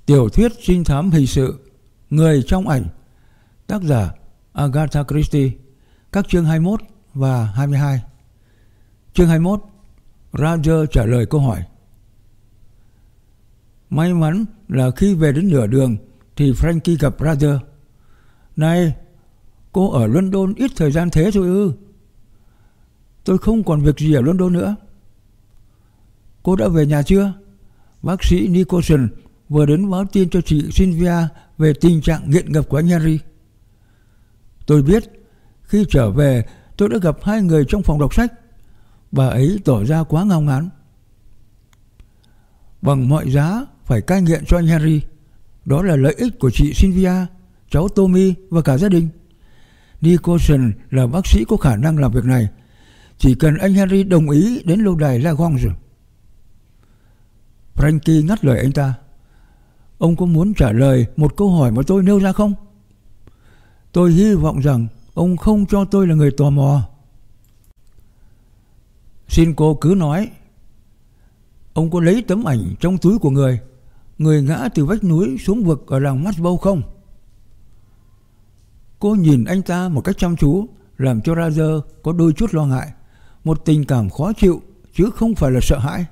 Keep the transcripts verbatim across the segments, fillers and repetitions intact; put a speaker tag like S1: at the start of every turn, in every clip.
S1: Tiểu thuyết trinh thám hình sự Người trong ảnh, tác giả Agatha Christie, các chương hai mươi mốt và hai mươi hai. Chương hai mươi mốt, Roger trả lời câu hỏi. May mắn là khi về đến nửa đường thì Frankie gặp Roger. Này, cô ở London ít thời gian thế thôi ư? Tôi không còn việc gì ở London nữa. Cô đã về nhà chưa? Bác sĩ Nicholson vừa đến báo tin cho chị Sylvia về tình trạng nghiện ngập của anh Henry. Tôi biết, khi trở về tôi đã gặp hai người trong phòng đọc sách. Bà ấy tỏ ra quá ngao ngán. Bằng mọi giá phải cai nghiện cho anh Henry. Đó là lợi ích của chị Sylvia, cháu Tommy và cả gia đình. Nicholson là bác sĩ có khả năng làm việc này. Chỉ cần anh Henry đồng ý đến lâu đài Lagrange. Frankie ngắt lời anh ta. Ông có muốn trả lời một câu hỏi mà tôi nêu ra không? Tôi hy vọng rằng ông không cho tôi là người tò mò. Xin cô cứ nói. Ông có lấy tấm ảnh trong túi của người Người ngã từ vách núi xuống vực ở làng Masbow không? Cô nhìn anh ta một cách chăm chú, làm cho Roger có đôi chút lo ngại. Một tình cảm khó chịu chứ không phải là sợ hãi.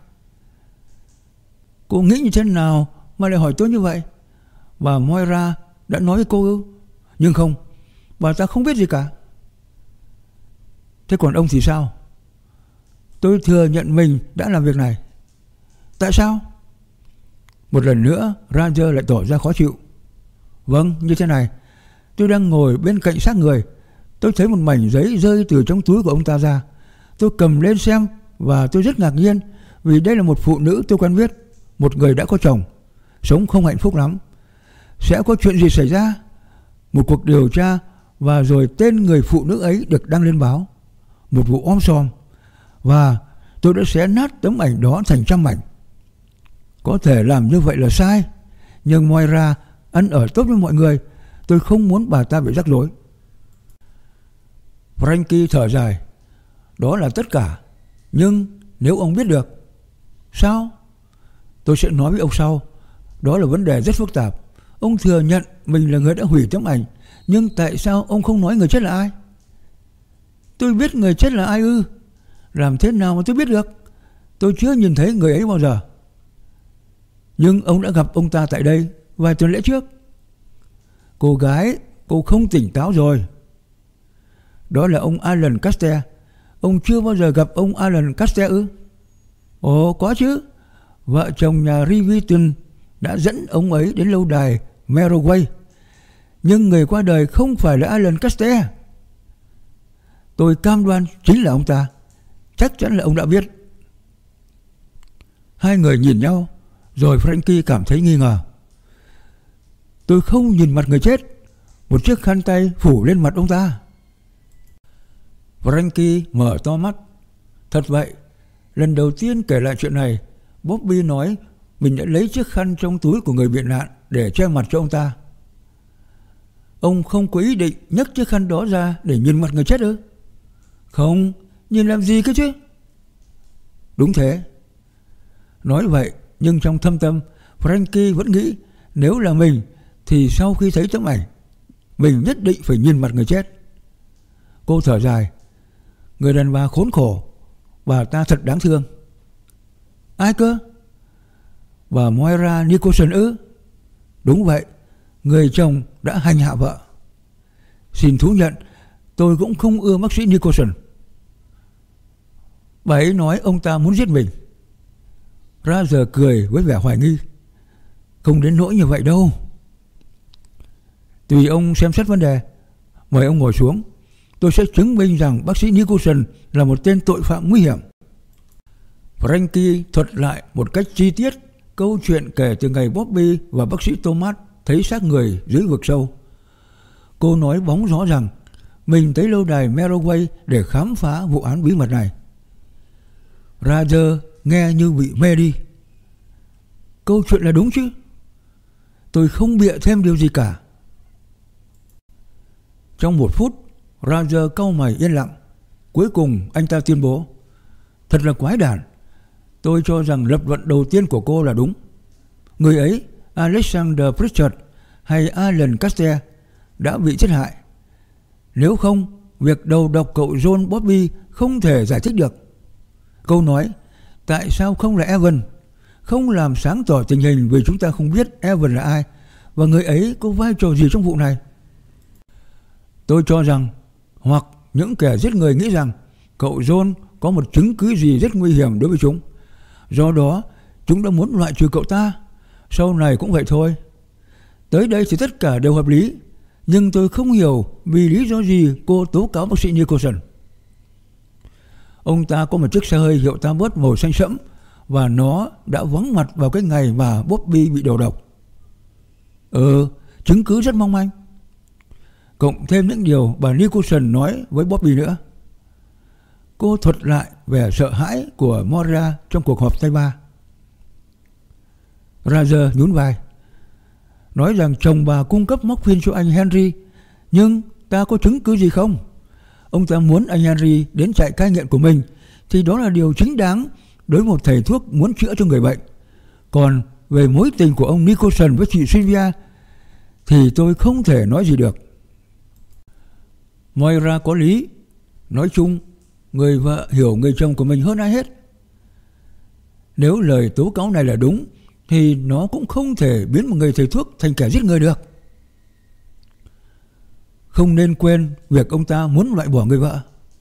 S1: Cô nghĩ như thế nào mà lại hỏi tôi như vậy? Bà Moira đã nói với cô ư? Nhưng không, bà ta không biết gì cả. Thế còn ông thì sao? Tôi thừa nhận mình đã làm việc này. Tại sao? Một lần nữa Roger lại tỏ ra khó chịu. Vâng, như thế này. Tôi đang ngồi bên cạnh xác người. Tôi thấy một mảnh giấy rơi từ trong túi của ông ta ra. Tôi cầm lên xem và tôi rất ngạc nhiên, vì đây là một phụ nữ tôi quen biết, một người đã có chồng, sống không hạnh phúc lắm. Sẽ có chuyện gì xảy ra? Một cuộc điều tra, và rồi tên người phụ nữ ấy được đăng lên báo. Một vụ om sòm. Và tôi đã xé nát tấm ảnh đó thành trăm mảnh. Có thể làm như vậy là sai, nhưng Moira ăn ở tốt với mọi người. Tôi không muốn bà ta bị rắc rối. Frankie thở dài. Đó là tất cả. Nhưng nếu ông biết được. Sao? Tôi sẽ nói với ông sau. Đó là vấn đề rất phức tạp. Ông thừa nhận mình là người đã hủy tấm ảnh, nhưng tại sao ông không nói người chết là ai? Tôi biết người chết là ai ư? Làm thế nào mà tôi biết được? Tôi chưa nhìn thấy người ấy bao giờ. Nhưng ông đã gặp ông ta tại đây vài tuần lễ trước. Cô gái, cô không tỉnh táo rồi. Đó là ông Alan Caster. Ông chưa bao giờ gặp ông Alan Caster ư? Ồ, có chứ. Vợ chồng nhà Riviton đã dẫn ông ấy đến lâu đài Merroway. Nhưng người qua đời không phải là Alan Caster. Tôi cam đoan chính là ông ta. Chắc chắn là ông đã biết. Hai người nhìn nhau, rồi Frankie cảm thấy nghi ngờ. Tôi không nhìn mặt người chết. Một chiếc khăn tay phủ lên mặt ông ta. Frankie mở to mắt. Thật vậy, lần đầu tiên kể lại chuyện này, Bobby nói mình đã lấy chiếc khăn trong túi của người bị nạn để che mặt cho ông ta. Ông không có ý định nhấc chiếc khăn đó ra để nhìn mặt người chết ư? Không, nhìn làm gì cơ chứ? Đúng thế. Nói vậy, nhưng trong thâm tâm Frankie vẫn nghĩ nếu là mình thì sau khi thấy tấm ảnh, mình nhất định phải nhìn mặt người chết. Cô thở dài. Người đàn bà khốn khổ. Bà ta thật đáng thương. Ai cơ? Bà Moira Nicholson ư? Đúng vậy. Người chồng đã hành hạ vợ. Xin thú nhận, tôi cũng không ưa bác sĩ Nicholson. Bà ấy nói ông ta muốn giết mình. Roger cười với vẻ hoài nghi. Không đến nỗi như vậy đâu. Tùy ông xem xét vấn đề. Mời ông ngồi xuống. Tôi sẽ chứng minh rằng bác sĩ Nicholson là một tên tội phạm nguy hiểm. Frankie thuật lại một cách chi tiết câu chuyện kể từ ngày Bobby và bác sĩ Thomas thấy xác người dưới vực sâu. Cô nói bóng gió rằng mình tới lâu đài Merroway để khám phá vụ án bí mật này. Roger nghe như bị mê đi. Câu chuyện là đúng chứ? Tôi không bịa thêm điều gì cả. Trong một phút, Roger cau mày yên lặng. Cuối cùng anh ta tuyên bố. Thật là quái đản. Tôi cho rằng lập luận đầu tiên của cô là đúng. Người ấy Alexander Pritchard hay Alan Caster đã bị giết hại. Nếu không, việc đầu độc cậu John Bobby không thể giải thích được. Câu nói tại sao không là Evan không làm sáng tỏ tình hình, vì chúng ta không biết Evan là ai và người ấy có vai trò gì trong vụ này. Tôi cho rằng, hoặc những kẻ giết người nghĩ rằng cậu John có một chứng cứ gì rất nguy hiểm đối với chúng, do đó chúng đã muốn loại trừ cậu ta. Sau này cũng vậy thôi. Tới đây thì tất cả đều hợp lý, nhưng tôi không hiểu vì lý do gì cô tố cáo bác sĩ Nicholson. Ông ta có một chiếc xe hơi hiệu Talbot màu xanh sẫm và nó đã vắng mặt vào cái ngày mà Bobby bị đầu độc. Ừ, chứng cứ rất mong manh. Cộng thêm những điều bà Nicholson nói với Bobby nữa. Cô thuật lại vẻ sợ hãi của Moira trong cuộc họp tay ba. Roger nhún vai, nói rằng chồng bà cung cấp morphine cho anh Henry, nhưng ta có chứng cứ gì không? Ông ta muốn anh Henry đến trại cai nghiện của mình thì đó là điều chính đáng đối với một thầy thuốc muốn chữa cho người bệnh. Còn về mối tình của ông Nicholson với chị Sylvia thì tôi không thể nói gì được. Moira có lý. Nói chung, người vợ hiểu người chồng của mình hơn ai hết. Nếu lời tố cáo này là đúng thì nó cũng không thể biến một người thầy thuốc thành kẻ giết người được. Không nên quên việc ông ta muốn loại bỏ người vợ.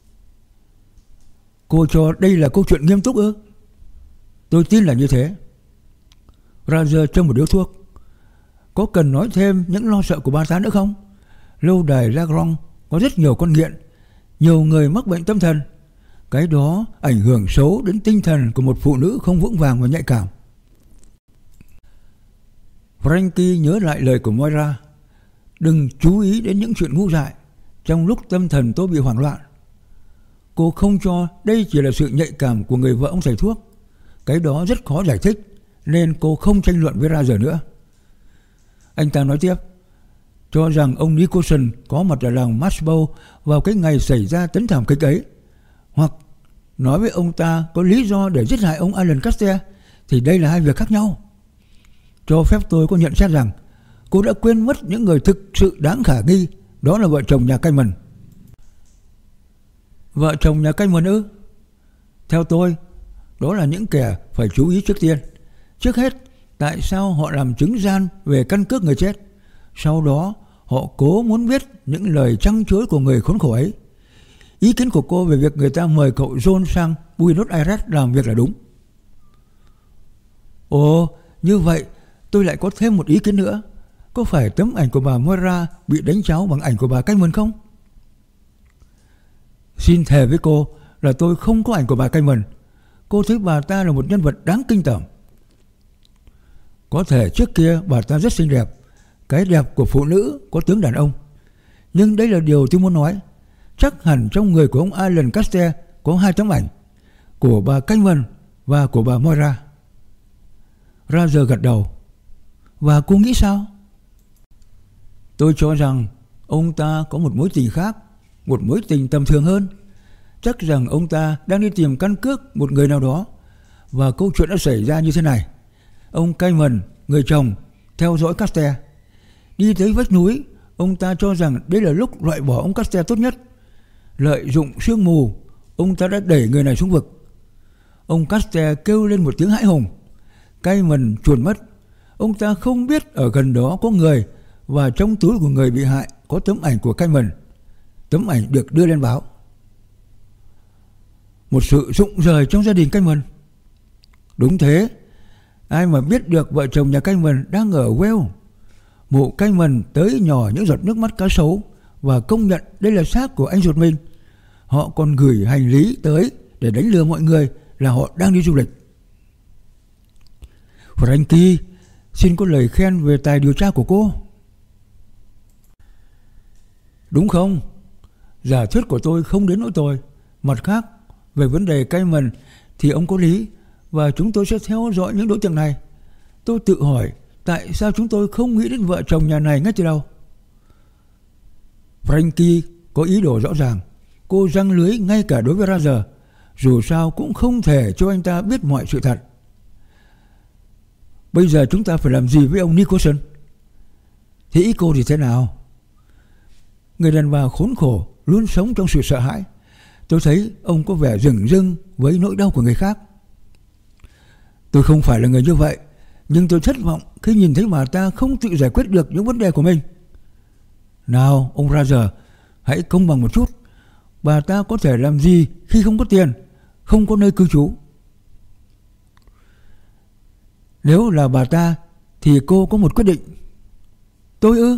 S1: Cô cho đây là câu chuyện nghiêm túc ư? Tôi tin là như thế. Roger châm một điếu thuốc. Có cần nói thêm những lo sợ của bà ta nữa không? Lâu đài Lagrange có rất nhiều con nghiện, nhiều người mắc bệnh tâm thần. Cái đó ảnh hưởng xấu đến tinh thần của một phụ nữ không vững vàng và nhạy cảm. Frankie nhớ lại lời của Moira. Đừng chú ý đến những chuyện ngu dại trong lúc tâm thần tôi bị hoảng loạn. Cô không cho đây chỉ là sự nhạy cảm của người vợ ông thầy thuốc. Cái đó rất khó giải thích, nên cô không tranh luận với Roger nữa. Anh ta nói tiếp, cho rằng ông Nicholson có mặt ở làng Marshbow vào cái ngày xảy ra tấn thảm kịch ấy, hoặc nói với ông ta có lý do để giết hại ông Alan Caster, thì đây là hai việc khác nhau. Cho phép tôi có nhận xét rằng cô đã quên mất những người thực sự đáng khả nghi, đó là vợ chồng nhà Cayman. Vợ chồng nhà Cayman ư? Theo tôi, đó là những kẻ phải chú ý trước tiên. Trước hết, tại sao họ làm chứng gian về căn cước người chết? Sau đó, họ cố muốn biết những lời trăng chối của người khốn khổ ấy. Ý kiến của cô về việc người ta mời cậu John sang Buenos Aires làm việc là đúng. Ồ, như vậy tôi lại có thêm một ý kiến nữa. Có phải tấm ảnh của bà Moira bị đánh tráo bằng ảnh của bà Cayman không? Xin thề với cô là tôi không có ảnh của bà Cayman. Cô thấy bà ta là một nhân vật đáng kinh tởm. Có thể trước kia bà ta rất xinh đẹp, cái đẹp của phụ nữ có tướng đàn ông. Nhưng đây là điều tôi muốn nói. Chắc hẳn trong người của ông Alan Caster có hai tấm ảnh, của bà Cayman và của bà Moira. Roger gật đầu. Và cô nghĩ sao? Tôi cho rằng ông ta có một mối tình khác, một mối tình tầm thường hơn. Chắc rằng ông ta đang đi tìm căn cước một người nào đó. Và câu chuyện đã xảy ra như thế này. Ông Cayman, người chồng, theo dõi Caster. Đi tới vách núi, ông ta cho rằng đây là lúc loại bỏ ông Caster tốt nhất. Lợi dụng sương mù, ông ta đã đẩy người này xuống vực. Ông Caster kêu lên một tiếng hãi hùng. Cayman chuồn mất. Ông ta không biết ở gần đó có người, và trong túi của người bị hại có tấm ảnh của Cayman. Tấm ảnh được đưa lên báo. Một sự rụng rời trong gia đình Cayman. Đúng thế. Ai mà biết được vợ chồng nhà Cayman đang ở Wales. Mụ Cayman tới nhỏ những giọt nước mắt cá sấu và công nhận đây là xác của anh ruột mình. Họ còn gửi hành lý tới để đánh lừa mọi người là họ đang đi du lịch. Frankie, xin có lời khen về tài điều tra của cô. Đúng không? Giả thuyết của tôi không đến nỗi tồi. Mặt khác, về vấn đề Cayman thì ông có lý, và chúng tôi sẽ theo dõi những đối tượng này. Tôi tự hỏi tại sao chúng tôi không nghĩ đến vợ chồng nhà này ngay từ đầu. Frankie có ý đồ rõ ràng. Cô giăng lưới ngay cả đối với Roger. Dù sao cũng không thể cho anh ta biết mọi sự thật. Bây giờ chúng ta phải làm gì với ông Nicholson? Thế ý cô thì thế nào? Người đàn bà khốn khổ luôn sống trong sự sợ hãi. Tôi thấy ông có vẻ rừng rưng với nỗi đau của người khác. Tôi không phải là người như vậy, nhưng tôi thất vọng khi nhìn thấy bà ta không tự giải quyết được những vấn đề của mình. Nào, ông Roger, hãy công bằng một chút. Bà ta có thể làm gì khi không có tiền, không có nơi cư trú? Nếu là bà ta thì cô có một quyết định. Tôi ư?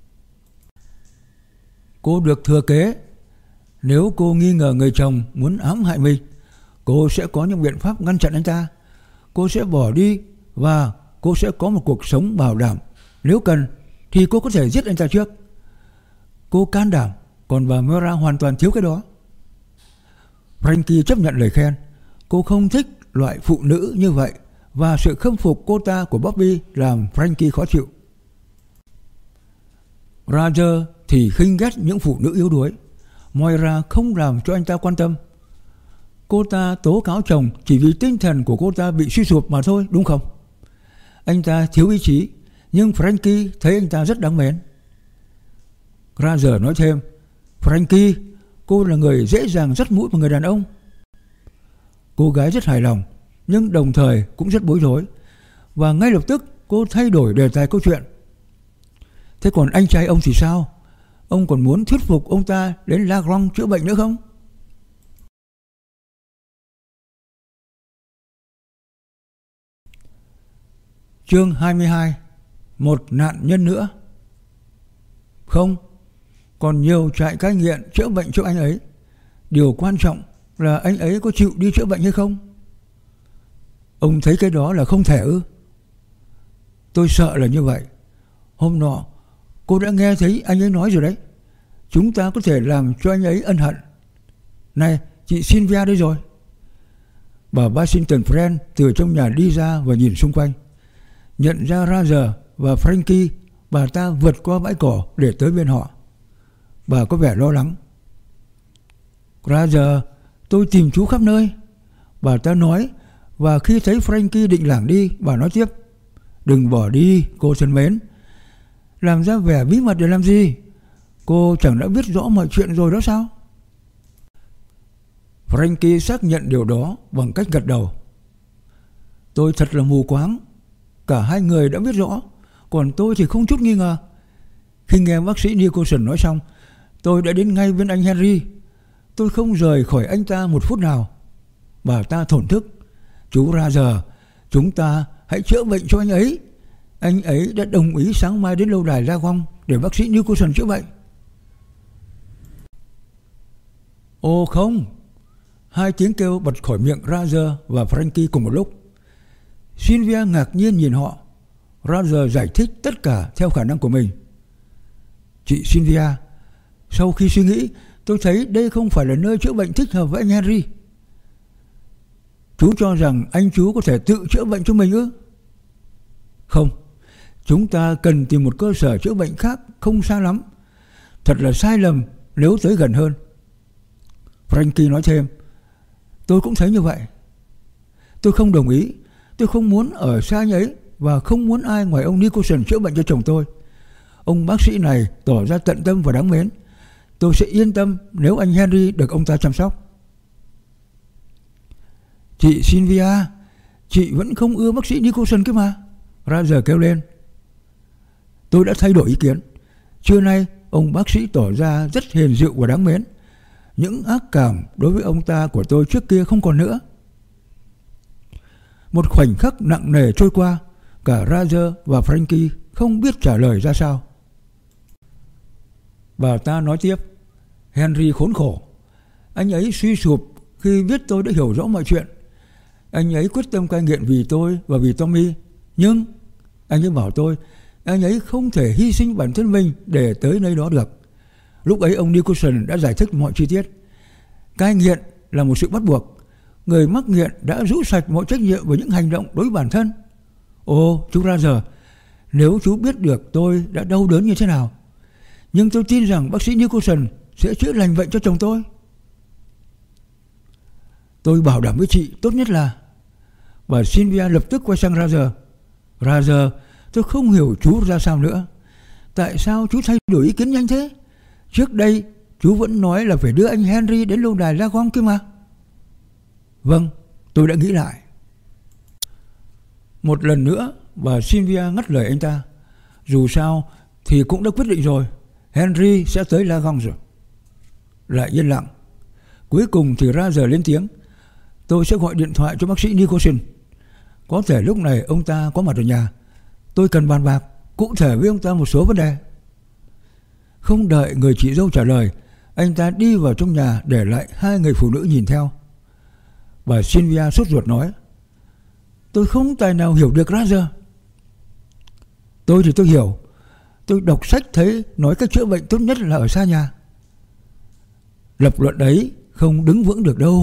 S1: Cô được thừa kế. Nếu cô nghi ngờ người chồng muốn ám hại mình, cô sẽ có những biện pháp ngăn chặn anh ta. Cô sẽ bỏ đi và cô sẽ có một cuộc sống bảo đảm. Nếu cần thì cô có thể giết anh ta trước. Cô can đảm, còn bà Mera hoàn toàn thiếu cái đó. Frankie chấp nhận lời khen. Cô không thích loại phụ nữ như vậy, và sự khâm phục cô ta của Bobby làm Frankie khó chịu. Roger thì khinh ghét những phụ nữ yếu đuối. Moira không làm cho anh ta quan tâm. Cô ta tố cáo chồng chỉ vì tinh thần của cô ta bị suy sụp mà thôi, đúng không? Anh ta thiếu ý chí, nhưng Frankie thấy anh ta rất đáng mến. Roger nói thêm, Frankie, cô là người dễ dàng dắt mũi vào người đàn ông. Cô gái rất hài lòng, nhưng đồng thời cũng rất bối rối, và ngay lập tức cô thay đổi đề tài câu chuyện. Thế còn anh trai ông thì sao? Ông còn muốn thuyết phục ông ta đến La Grande chữa bệnh nữa không? Chương hai mươi hai. Một nạn nhân nữa. Không, còn nhiều trại cai nghiện chữa bệnh cho anh ấy. Điều quan trọng là anh ấy có chịu đi chữa bệnh hay không? Ông thấy cái đó là không thể ư? Tôi sợ là như vậy. Hôm nọ cô đã nghe thấy anh ấy nói rồi đấy. Chúng ta có thể làm cho anh ấy ân hận. Này, chị Sylvia đây rồi. Bà Washington Friend từ trong nhà đi ra và nhìn xung quanh. Nhận ra Roger và Frankie, bà ta vượt qua bãi cỏ để tới bên họ. Bà có vẻ lo lắng. Roger, tôi tìm chú khắp nơi, bà ta nói. Và khi thấy Frankie định lảng đi, bà nói tiếp, đừng bỏ đi, cô thân mến. Làm ra vẻ bí mật để làm gì? Cô chẳng đã biết rõ mọi chuyện rồi đó sao? Frankie xác nhận điều đó bằng cách gật đầu. Tôi thật là mù quáng. Cả hai người đã biết rõ, còn tôi thì không chút nghi ngờ. Khi nghe bác sĩ Nicholson nói xong, tôi đã đến ngay bên anh Henry. Tôi không rời khỏi anh ta một phút nào. Bà ta thổn thức. Chú Roger, chúng ta hãy chữa bệnh cho anh ấy. Anh ấy đã đồng ý sáng mai đến lâu đài La Grande để bác sĩ Nicholson chữa bệnh. Ồ không! Hai tiếng kêu bật khỏi miệng Roger và Frankie cùng một lúc. Sylvia ngạc nhiên nhìn họ. Roger giải thích tất cả theo khả năng của mình. Chị Sylvia, sau khi suy nghĩ, tôi thấy đây không phải là nơi chữa bệnh thích hợp với anh Henry. Chú cho rằng anh chú có thể tự chữa bệnh cho mình ư? Không, chúng ta cần tìm một cơ sở chữa bệnh khác không xa lắm. Thật là sai lầm nếu tới gần hơn. Frankie nói thêm, tôi cũng thấy như vậy. Tôi không đồng ý. Tôi không muốn ở xa anh ấy, và không muốn ai ngoài ông Nicholson chữa bệnh cho chồng tôi. Ông bác sĩ này tỏ ra tận tâm và đáng mến. Tôi sẽ yên tâm nếu anh Henry được ông ta chăm sóc. Chị Sylvia, chị vẫn không ưa bác sĩ Nicholson cơ mà, Roger kêu lên. Tôi đã thay đổi ý kiến. Trưa nay ông bác sĩ tỏ ra rất hiền dịu và đáng mến. Những ác cảm đối với ông ta của tôi trước kia không còn nữa. Một khoảnh khắc nặng nề trôi qua. Cả Roger và Frankie không biết trả lời ra sao. Bà ta nói tiếp, Henry khốn khổ. Anh ấy suy sụp khi biết tôi đã hiểu rõ mọi chuyện. Anh ấy quyết tâm cai nghiện vì tôi và vì Tommy. Nhưng anh ấy bảo tôi, anh ấy không thể hy sinh bản thân mình để tới nơi đó được. Lúc ấy ông Nicholson đã giải thích mọi chi tiết. Cai nghiện là một sự bắt buộc. Người mắc nghiện đã rũ sạch mọi trách nhiệm với những hành động đối với bản thân. Ồ, chú Roger, nếu chú biết được tôi đã đau đớn như thế nào. Nhưng tôi tin rằng bác sĩ Nicholson sẽ chữa lành bệnh cho chồng tôi. Tôi bảo đảm với chị tốt nhất là... Bà Sylvia lập tức quay sang Roger. Roger, tôi không hiểu chú ra sao nữa. Tại sao chú thay đổi ý kiến nhanh thế? Trước đây chú vẫn nói là phải đưa anh Henry đến lâu đài Lagon kia mà. Vâng, tôi đã nghĩ lại. Một lần nữa bà Sylvia ngắt lời anh ta. Dù sao thì cũng đã quyết định rồi, Henry sẽ tới Lagon rồi. Lại yên lặng. Cuối cùng thì Roger lên tiếng. Tôi sẽ gọi điện thoại cho bác sĩ Nicholson. Có thể lúc này ông ta có mặt ở nhà. Tôi cần bàn bạc cụ thể với ông ta một số vấn đề. Không đợi người chị dâu trả lời, anh ta đi vào trong nhà để lại hai người phụ nữ nhìn theo. Bà Sylvia sốt ruột nói. Tôi không tài nào hiểu được Roger. Tôi thì tôi hiểu. Tôi đọc sách thấy nói cách chữa bệnh tốt nhất là ở xa nhà. Lập luận đấy không đứng vững được đâu.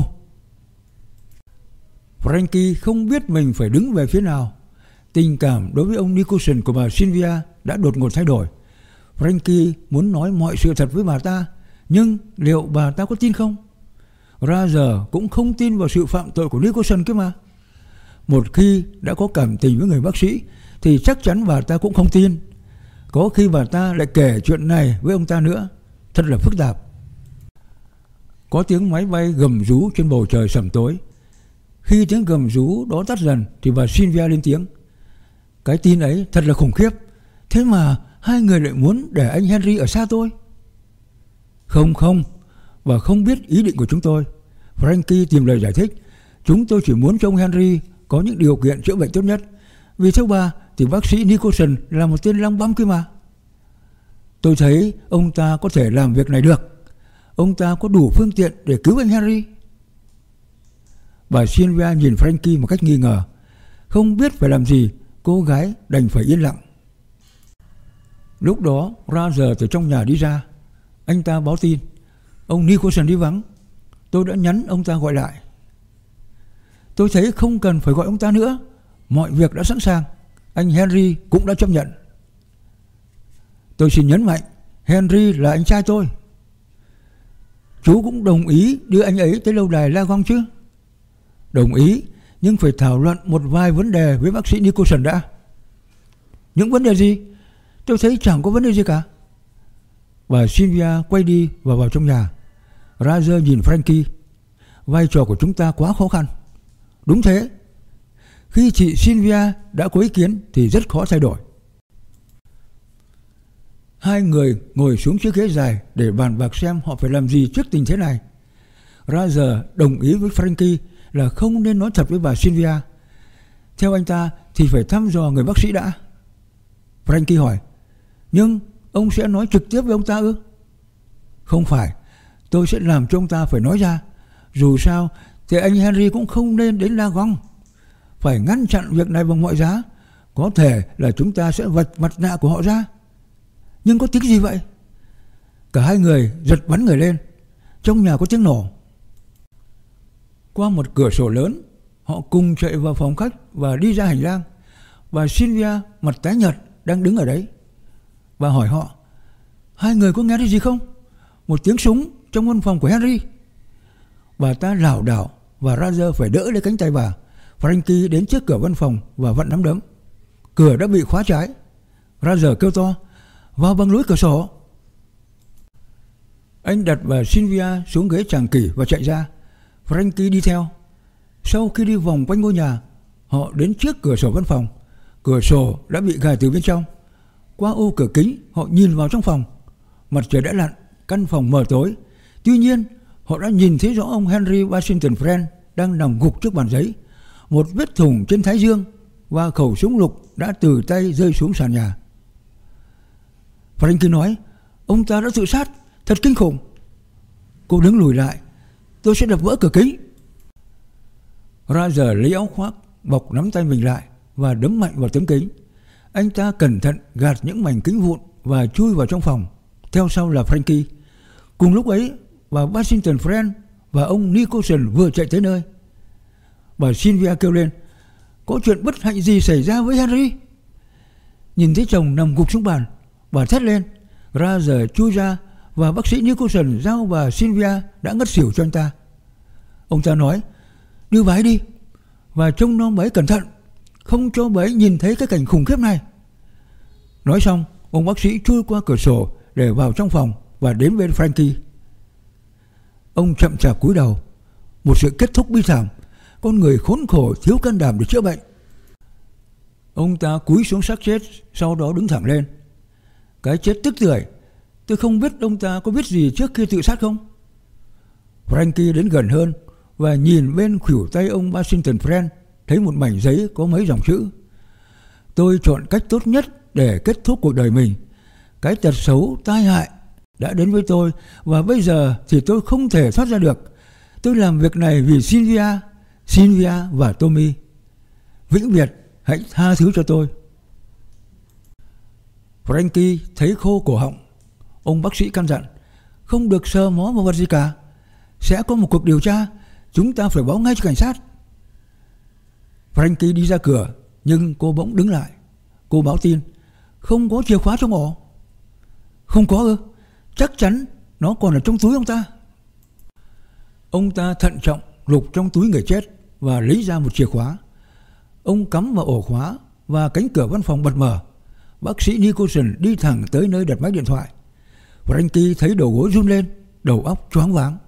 S1: Frankie không biết mình phải đứng về phía nào. Tình cảm đối với ông Nicholson của bà Sylvia đã đột ngột thay đổi. Frankie muốn nói mọi sự thật với bà ta, nhưng liệu bà ta có tin không? Roger cũng không tin vào sự phạm tội của Nicholson kia mà. Một khi đã có cảm tình với người bác sĩ thì chắc chắn bà ta cũng không tin. Có khi bà ta lại kể chuyện này với ông ta nữa. Thật là phức tạp. Có tiếng máy bay gầm rú trên bầu trời sẩm tối. Khi tiếng gầm rú đó tắt dần thì bà Sylvia lên tiếng. Cái tin ấy thật là khủng khiếp. Thế mà hai người lại muốn để anh Henry ở xa tôi. Không không, và không biết ý định của chúng tôi. Frankie tìm lời giải thích. Chúng tôi chỉ muốn cho ông Henry có những điều kiện chữa bệnh tốt nhất. Vì theo bà thì bác sĩ Nicholson là một tên lăng băm kia mà. Tôi thấy ông ta có thể làm việc này được. Ông ta có đủ phương tiện để cứu anh Henry. Bà Sylvia nhìn Frankie một cách nghi ngờ. Không biết phải làm gì, cô gái đành phải yên lặng. Lúc đó Roger từ trong nhà đi ra. Anh ta báo tin ông Nicholson đi vắng. Tôi đã nhắn ông ta gọi lại. Tôi thấy không cần phải gọi ông ta nữa. Mọi việc đã sẵn sàng. Anh Henry cũng đã chấp nhận. Tôi xin nhấn mạnh, Henry là anh trai tôi. Chú cũng đồng ý đưa anh ấy tới lâu đài Lagon chứ? Đồng ý, nhưng phải thảo luận một vài vấn đề với bác sĩ Nicholson đã. Những vấn đề gì? Tôi thấy chẳng có vấn đề gì cả. Bà Sylvia quay đi và vào trong nhà. Roger nhìn Frankie. Vai trò của chúng ta quá khó khăn. Đúng thế. Khi chị Sylvia đã có ý kiến thì rất khó thay đổi. Hai người ngồi xuống chiếc ghế dài để bàn bạc xem họ phải làm gì trước tình thế này. Roger đồng ý với Frankie là không nên nói thật với bà Sylvia. Theo anh ta thì phải thăm dò người bác sĩ đã. Frankie hỏi. Nhưng ông sẽ nói trực tiếp với ông ta ư? Không phải. Tôi sẽ làm cho ông ta phải nói ra. Dù sao thì anh Henry cũng không nên đến Lagon. Phải ngăn chặn việc này bằng mọi giá. Có thể là chúng ta sẽ vạch mặt nạ của họ ra. Nhưng có tiếng gì vậy? Cả hai người giật bắn người lên. Trong nhà có tiếng nổ. Qua một cửa sổ lớn, họ cùng chạy vào phòng khách và đi ra hành lang. Bà Sylvia mặt tái nhợt đang đứng ở đấy. Bà hỏi họ. Hai người có nghe thấy gì không? Một tiếng súng trong văn phòng của Henry. Bà ta lảo đảo và Roger phải đỡ lấy cánh tay bà. Frankie đến trước cửa văn phòng và vặn nắm đấm. Cửa đã bị khóa trái. Roger kêu to. Vào bằng lối cửa sổ. Anh đặt bà Sylvia xuống ghế tràng kỷ và chạy ra. Frankie đi theo. Sau khi đi vòng quanh ngôi nhà, họ đến trước cửa sổ văn phòng. Cửa sổ đã bị gài từ bên trong. Qua ô cửa kính, họ nhìn vào trong phòng. Mặt trời đã lặn, căn phòng mờ tối. Tuy nhiên, họ đã nhìn thấy rõ ông Henry Washington Friend đang nằm gục trước bàn giấy. Một vết thủng trên thái dương và khẩu súng lục đã từ tay rơi xuống sàn nhà. Frankie nói. Ông ta đã tự sát. Thật kinh khủng. Cô đứng lùi lại. Tôi sẽ đập vỡ cửa kính. Roger lấy áo khoác bọc nắm tay mình lại và đấm mạnh vào tấm kính. Anh ta cẩn thận gạt những mảnh kính vụn và chui vào trong phòng. Theo sau là Frankie. Cùng lúc ấy, bà Washington Friend và ông Nicholson vừa chạy tới nơi. Bà Sylvia kêu lên. Có chuyện bất hạnh gì xảy ra với Henry? Nhìn thấy chồng nằm gục xuống bàn, bà thét lên. Roger chui ra và bác sĩ Nicholson giao bà Sylvia đã ngất xỉu cho anh ta. Ông ta nói. Đưa bà ấy đi và trông nom bà ấy cẩn thận. không cho bà ấy nhìn thấy cái cảnh khủng khiếp này. Nói xong, ông bác sĩ chui qua cửa sổ để vào trong phòng và đến bên Frankie. Ông chậm chạp cúi đầu. Một sự kết thúc bi thảm. Con người khốn khổ thiếu can đảm để chữa bệnh. Ông ta cúi xuống xác chết, sau đó đứng thẳng lên. Cái chết tức tưởi. Tôi không biết ông ta có biết gì trước khi tự sát không? Frankie đến gần hơn và nhìn bên khuỷu tay ông Washington Friend, thấy một mảnh giấy có mấy dòng chữ: tôi chọn cách tốt nhất để kết thúc cuộc đời mình. Cái tật xấu tai hại đã đến với tôi và bây giờ thì tôi không thể thoát ra được. Tôi làm việc này vì Sylvia, Sylvia và Tommy. Vĩnh biệt, hãy tha thứ cho tôi. Frankie thấy khô cổ họng. Ông bác sĩ căn dặn: không được sờ mó vào vật gì cả. Sẽ có một cuộc điều tra. Chúng ta phải báo ngay cho cảnh sát. Frankie đi ra cửa, nhưng cô bỗng đứng lại. Cô báo tin: không có chìa khóa trong ổ. Không có ư? Chắc chắn nó còn ở trong túi ông ta. Ông ta thận trọng lục trong túi người chết và lấy ra một chìa khóa. Ông cắm vào ổ khóa và cánh cửa văn phòng bật mở. Bác sĩ Nicholson đi thẳng tới nơi đặt máy điện thoại. Frankie thấy đầu gối run lên, đầu óc choáng váng.